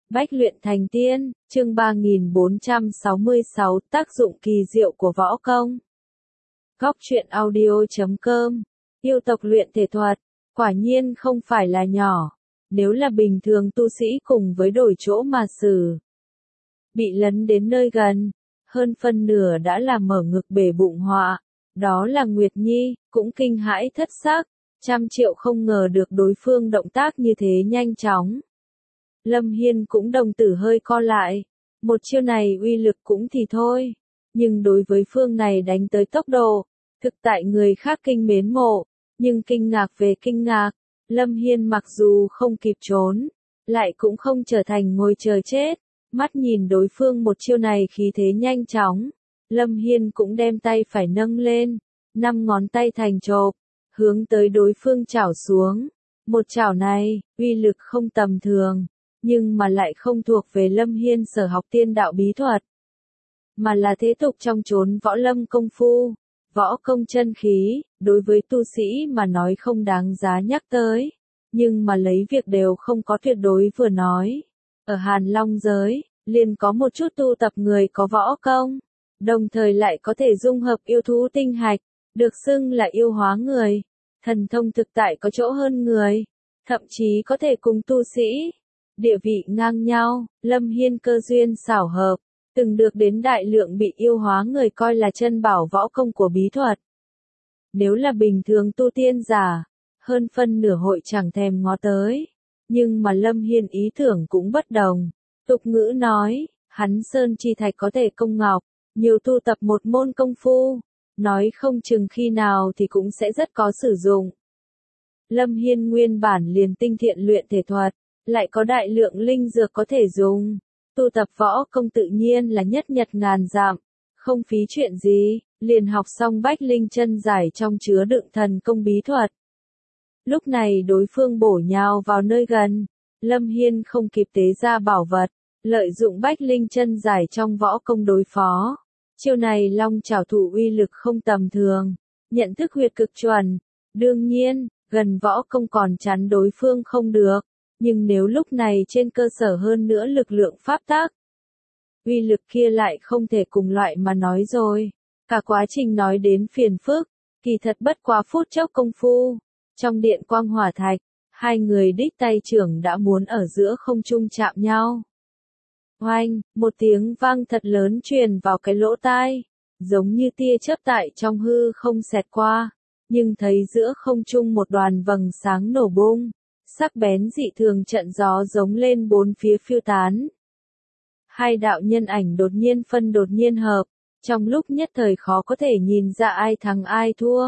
Bách luyện thành tiên, chương 3466, tác dụng kỳ diệu của võ công. Góc truyện audio.com, yêu tộc luyện thể thuật, quả nhiên không phải là nhỏ. Nếu là bình thường tu sĩ cùng với đổi chỗ mà xử, bị lấn đến nơi gần, hơn phân nửa đã là mở ngực bể bụng họa. Đó là Nguyệt Nhi, cũng kinh hãi thất sắc, 100.000.000 không ngờ được đối phương động tác như thế nhanh chóng. Lâm Hiên cũng đồng tử hơi co lại, một chiêu này uy lực cũng thì thôi, nhưng đối với phương này đánh tới tốc độ, thực tại người khác kinh mến mộ, nhưng kinh ngạc về kinh ngạc, Lâm Hiên mặc dù không kịp trốn, lại cũng không trở thành ngồi chờ chết, mắt nhìn đối phương một chiêu này khí thế nhanh chóng, Lâm Hiên cũng đem tay phải nâng lên, 5 ngón tay thành chộp, hướng tới đối phương chảo xuống, một chảo này, uy lực không tầm thường. Nhưng mà lại không thuộc về Lâm Hiên sở học tiên đạo bí thuật, mà là thế tục trong chốn võ lâm công phu, võ công chân khí, đối với tu sĩ mà nói không đáng giá nhắc tới, nhưng mà lấy việc đều không có tuyệt đối vừa nói. Ở Hàn Long giới, liền có một chút tu tập người có võ công, đồng thời lại có thể dung hợp yêu thú tinh hạch, được xưng là yêu hóa người, thần thông thực tại có chỗ hơn người, thậm chí có thể cùng tu sĩ địa vị ngang nhau. Lâm Hiên cơ duyên xảo hợp, từng được đến đại lượng bị yêu hóa người coi là chân bảo võ công của bí thuật. Nếu là bình thường tu tiên giả, hơn phân nửa hội chẳng thèm ngó tới, nhưng mà Lâm Hiên ý tưởng cũng bất đồng. Tục ngữ nói, hắn sơn chi thạch có thể công ngọc, nhiều tu tập một môn công phu, nói không chừng khi nào thì cũng sẽ rất có sử dụng. Lâm Hiên nguyên bản liền tinh thiện luyện thể thuật, lại có đại lượng linh dược có thể dùng, tu tập võ công tự nhiên là nhất nhật ngàn dặm, không phí chuyện gì, liền học xong Bách Linh chân giải trong chứa đựng thần công bí thuật. Lúc này đối phương bổ nhào vào nơi gần, Lâm Hiên không kịp tế ra bảo vật, lợi dụng Bách Linh chân giải trong võ công đối phó. Chiêu này long chảo thủ uy lực không tầm thường, nhận thức huyệt cực chuẩn, đương nhiên, gần võ công còn chắn đối phương không được. Nhưng nếu lúc này trên cơ sở hơn nữa lực lượng pháp tác, uy lực kia lại không thể cùng loại mà nói rồi. Cả quá trình nói đến phiền phức, kỳ thật bất quá phút chốc công phu. Trong điện quang hỏa thạch, hai người đích tay trưởng đã muốn ở giữa không trung chạm nhau. Oanh, một tiếng vang thật lớn truyền vào cái lỗ tai, giống như tia chớp tại trong hư không xẹt qua, nhưng thấy giữa không trung một đoàn vầng sáng nổ bung. Sắc bén dị thường trận gió giống lên bốn phía phiêu tán. Hai đạo nhân ảnh đột nhiên phân đột nhiên hợp, trong lúc nhất thời khó có thể nhìn ra ai thắng ai thua.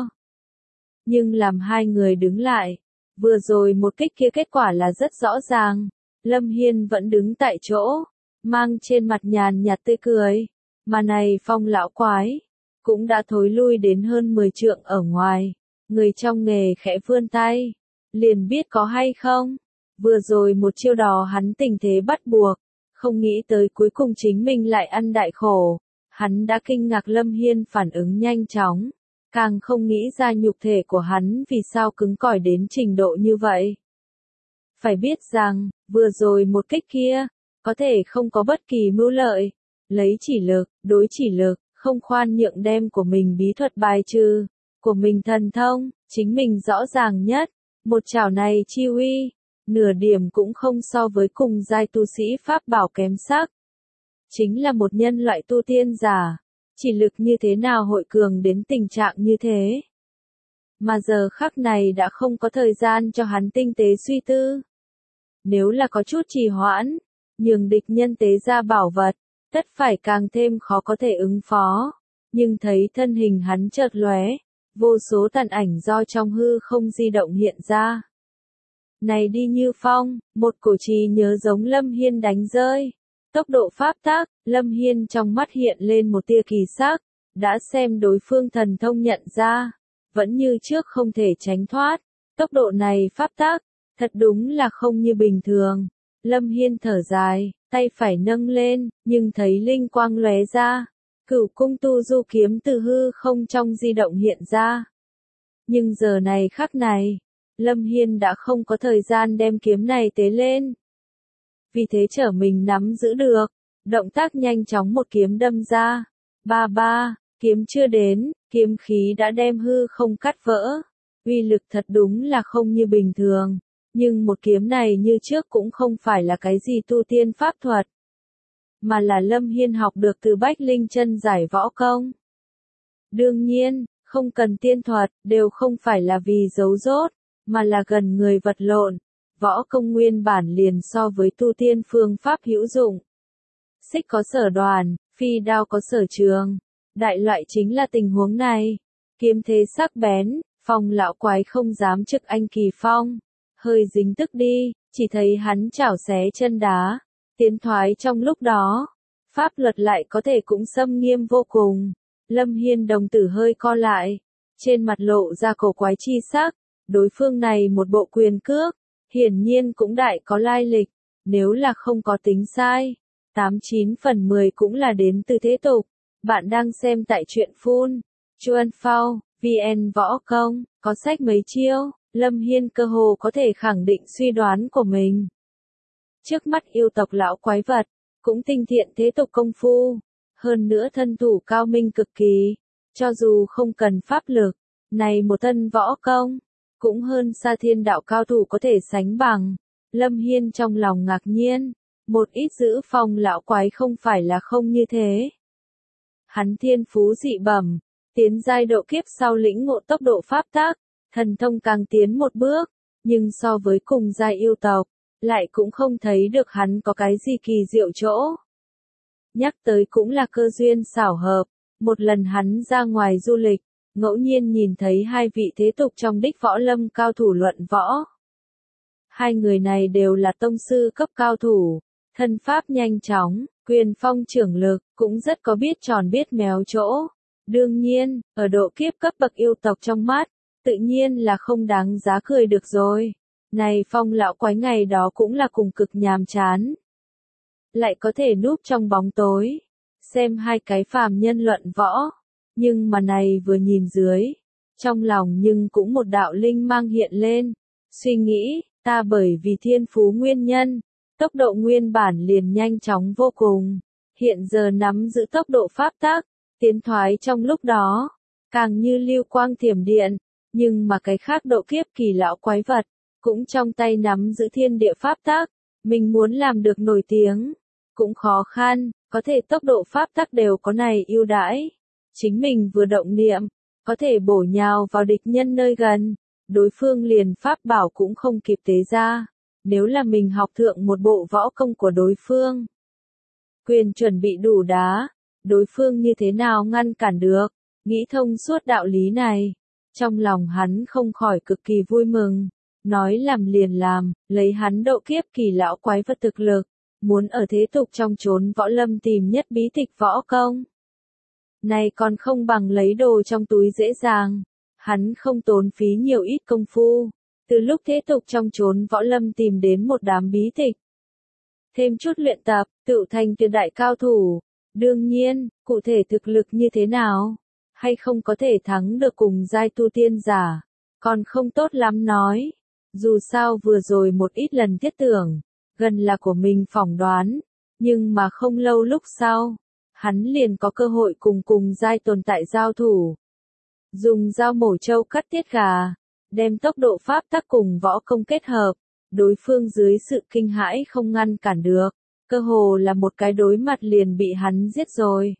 Nhưng làm hai người đứng lại, vừa rồi một kích kia kết quả là rất rõ ràng, Lâm Hiên vẫn đứng tại chỗ, mang trên mặt nhàn nhạt tươi cười, mà này Phong lão quái, cũng đã thối lui đến hơn 10 trượng ở ngoài, người trong nghề khẽ vươn tay. Liền biết có hay không, vừa rồi một chiêu đò hắn tình thế bắt buộc, không nghĩ tới cuối cùng chính mình lại ăn đại khổ, hắn đã kinh ngạc Lâm Hiên phản ứng nhanh chóng, càng không nghĩ ra nhục thể của hắn vì sao cứng cỏi đến trình độ như vậy. Phải biết rằng, vừa rồi một kích kia, có thể không có bất kỳ mưu lợi, lấy chỉ lực, đối chỉ lực, không khoan nhượng đem của mình bí thuật bài trừ, của mình thần thông, chính mình rõ ràng nhất. Một chảo này chi uy, nửa điểm cũng không so với cùng giai tu sĩ pháp bảo kém sắc. Chính là một nhân loại tu tiên giả, chỉ lực như thế nào hội cường đến tình trạng như thế. Mà giờ khắc này đã không có thời gian cho hắn tinh tế suy tư. Nếu là có chút trì hoãn, nhường địch nhân tế ra bảo vật, tất phải càng thêm khó có thể ứng phó. Nhưng thấy thân hình hắn chợt lóe. Vô số tàn ảnh do trong hư không di động hiện ra. Này đi như phong, một cổ trì nhớ giống Lâm Hiên đánh rơi. Tốc độ pháp tác, Lâm Hiên trong mắt hiện lên một tia kỳ sắc, đã xem đối phương thần thông nhận ra, vẫn như trước không thể tránh thoát. Tốc độ này pháp tác, thật đúng là không như bình thường. Lâm Hiên thở dài, tay phải nâng lên, nhưng thấy linh quang lóe ra. Cửu cung tu du kiếm từ hư không trong di động hiện ra. Nhưng giờ này khắc này, Lâm Hiên đã không có thời gian đem kiếm này tế lên. vì thế trở mình nắm giữ được. Động tác nhanh chóng một kiếm đâm ra. Ba ba, kiếm chưa đến, kiếm khí đã đem hư không cắt vỡ. Uy lực thật đúng là không như bình thường. Nhưng một kiếm này như trước cũng không phải là cái gì tu tiên pháp thuật, mà là Lâm Hiên học được từ Bách Linh chân giải võ công. Đương nhiên, không cần tiên thuật, đều không phải là vì giấu rốt, mà là gần người vật lộn. Võ công nguyên bản liền so với tu tiên phương pháp hữu dụng. Xích có sở đoàn, phi đao có sở trường. Đại loại chính là tình huống này. Kiếm thế sắc bén, Phong lão quái không dám trực anh Kỳ Phong. Hơi dính tức đi, chỉ thấy hắn chảo xé chân đá. Tiến thoái trong lúc đó, pháp luật lại có thể cũng xâm nghiêm vô cùng. Lâm Hiên đồng tử hơi co lại, trên mặt lộ ra cổ quái chi sắc. Đối phương này một bộ quyền cước, hiển nhiên cũng đại có lai lịch. Nếu là không có tính sai, 89 phần 10 cũng là đến từ thế tục. Bạn đang xem tại truyện Phun, Chuan Phao, VN Võ Công, có sách mấy chiêu. Lâm Hiên cơ hồ có thể khẳng định suy đoán của mình. Trước mắt yêu tộc lão quái vật, cũng tinh thiện thế tục công phu, hơn nữa thân thủ cao minh cực kỳ, cho dù không cần pháp lực, này một thân võ công, cũng hơn xa thiên đạo cao thủ có thể sánh bằng. Lâm Hiên trong lòng ngạc nhiên, một ít giữ Phong lão quái không phải là không như thế. Hắn thiên phú dị bẩm, tiến giai độ kiếp sau lĩnh ngộ tốc độ pháp tác, thần thông càng tiến một bước, nhưng so với cùng giai yêu tộc, lại cũng không thấy được hắn có cái gì kỳ diệu chỗ. Nhắc tới cũng là cơ duyên xảo hợp, một lần hắn ra ngoài du lịch, ngẫu nhiên nhìn thấy hai vị thế tục trong đích võ lâm cao thủ luận võ. Hai người này đều là tông sư cấp cao thủ, thân pháp nhanh chóng, quyền phong trưởng lực, cũng rất có biết tròn biết méo chỗ. Đương nhiên, ở độ kiếp cấp bậc yêu tộc trong mắt, tự nhiên là không đáng giá cười được rồi. Này Phong lão quái ngày đó cũng là cùng cực nhàm chán. Lại có thể núp trong bóng tối, xem hai cái phàm nhân luận võ. Nhưng mà này vừa nhìn dưới, trong lòng nhưng cũng một đạo linh mang hiện lên. Suy nghĩ, ta bởi vì thiên phú nguyên nhân, tốc độ nguyên bản liền nhanh chóng vô cùng. Hiện giờ nắm giữ tốc độ pháp tác, tiến thoái trong lúc đó, càng như lưu quang thiểm điện. Nhưng mà cái khác độ kiếp kỳ lão quái vật, cũng trong tay nắm giữ thiên địa pháp tác, mình muốn làm được nổi tiếng, cũng khó khăn, có thể tốc độ pháp tác đều có này ưu đãi. Chính mình vừa động niệm, có thể bổ nhào vào địch nhân nơi gần, đối phương liền pháp bảo cũng không kịp tế ra. Nếu là mình học thượng một bộ võ công của đối phương, quyền chuẩn bị đủ đá, đối phương như thế nào ngăn cản được, nghĩ thông suốt đạo lý này. Trong lòng hắn không khỏi cực kỳ vui mừng, nói làm liền làm, lấy hắn độ kiếp kỳ lão quái vật thực lực, muốn ở thế tục trong chốn võ lâm tìm nhất bí tịch võ công. Này còn không bằng lấy đồ trong túi dễ dàng, hắn không tốn phí nhiều ít công phu, từ lúc thế tục trong chốn võ lâm tìm đến một đám bí tịch. Thêm chút luyện tập, tự thành tuyệt đại cao thủ, đương nhiên, cụ thể thực lực như thế nào, hay không có thể thắng được cùng giai tu tiên giả, còn không tốt lắm nói. Dù sao vừa rồi một ít lần thiết tưởng, gần là của mình phỏng đoán, nhưng mà không lâu lúc sau, hắn liền có cơ hội cùng giai tồn tại giao thủ. Dùng dao mổ trâu cắt tiết gà, đem tốc độ pháp tác cùng võ công kết hợp, đối phương dưới sự kinh hãi không ngăn cản được, cơ hồ là một cái đối mặt liền bị hắn giết rồi.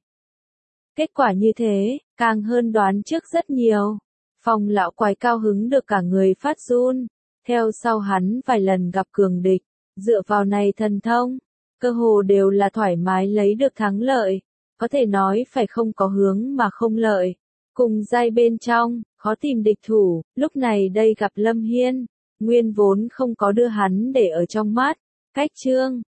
Kết quả như thế, càng hơn đoán trước rất nhiều. Phong lão quái cao hứng được cả người phát run, theo sau hắn vài lần gặp cường địch, dựa vào này thần thông, cơ hồ đều là thoải mái lấy được thắng lợi, có thể nói phải không có hướng mà không lợi. Cùng giai bên trong, khó tìm địch thủ, lúc này đây gặp Lâm Hiên, nguyên vốn không có đưa hắn để ở trong mắt, cách chương.